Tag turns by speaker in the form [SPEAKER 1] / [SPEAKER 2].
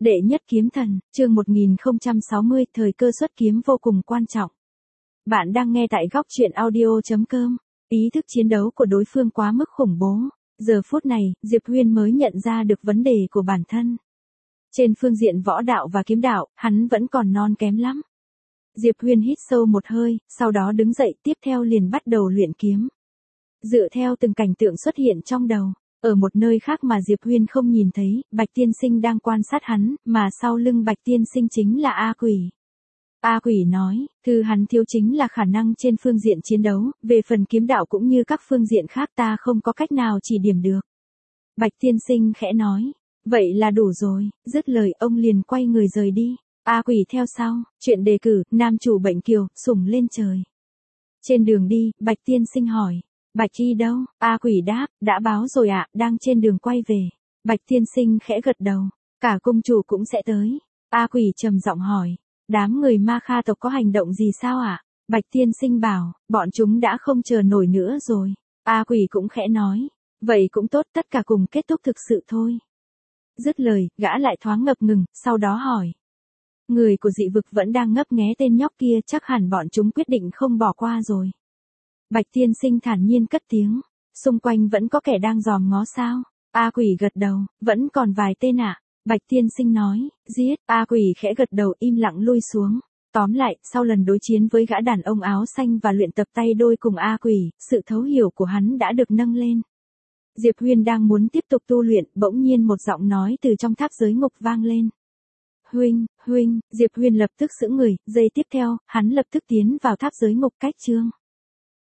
[SPEAKER 1] Đệ nhất kiếm thần, chương 1060, thời cơ xuất kiếm vô cùng quan trọng. Bạn đang nghe tại góc truyện audio.com. Ý thức chiến đấu của đối phương quá mức khủng bố. Giờ phút này, Diệp Huyên mới nhận ra được vấn đề của bản thân. Trên phương diện võ đạo và kiếm đạo, hắn vẫn còn non kém lắm. Diệp Huyên hít sâu một hơi, sau đó đứng dậy tiếp theo liền bắt đầu luyện kiếm. Dựa theo từng cảnh tượng xuất hiện trong đầu. Ở một nơi khác mà Diệp Huyên không nhìn thấy, Bạch Tiên Sinh đang quan sát hắn, mà sau lưng Bạch Tiên Sinh chính là A Quỷ. A Quỷ nói, thứ hắn thiếu chính là khả năng trên phương diện chiến đấu, về phần kiếm đạo cũng như các phương diện khác ta không có cách nào chỉ điểm được. Bạch Tiên Sinh khẽ nói, vậy là đủ rồi, dứt lời ông liền quay người rời đi. A Quỷ theo sau, chuyện đề cử, nam chủ bệnh kiều, sủng lên trời. Trên đường đi, Bạch Tiên Sinh hỏi. Bạch Y đâu? A Quỷ đáp, đã báo rồi ạ, đang trên đường quay về. Bạch Tiên Sinh khẽ gật đầu, cả cung chủ cũng sẽ tới. A Quỷ trầm giọng hỏi, đám người Ma Kha tộc có hành động gì sao ạ? Bạch Tiên Sinh bảo, bọn chúng đã không chờ nổi nữa rồi. A Quỷ cũng khẽ nói, vậy cũng tốt, tất cả cùng kết thúc thực sự thôi. Dứt lời, gã lại thoáng ngập ngừng, sau đó hỏi. Người của dị vực vẫn đang ngấp nghé tên nhóc kia, chắc hẳn bọn chúng quyết định không bỏ qua rồi. Bạch Tiên Sinh thản nhiên cất tiếng, xung quanh vẫn có kẻ đang dòm ngó sao? A Quỷ gật đầu, vẫn còn vài tên ạ. Bạch Tiên Sinh nói, giết. A Quỷ khẽ gật đầu im lặng lui xuống. Tóm lại, sau lần đối chiến với gã đàn ông áo xanh và luyện tập tay đôi cùng A Quỷ, sự thấu hiểu của hắn đã được nâng lên. Diệp Huyên đang muốn tiếp tục tu luyện, bỗng nhiên một giọng nói từ trong tháp giới ngục vang lên. Huynh, Diệp Huyên lập tức sững người, giây tiếp theo, hắn lập tức tiến vào tháp giới ngục cách chương.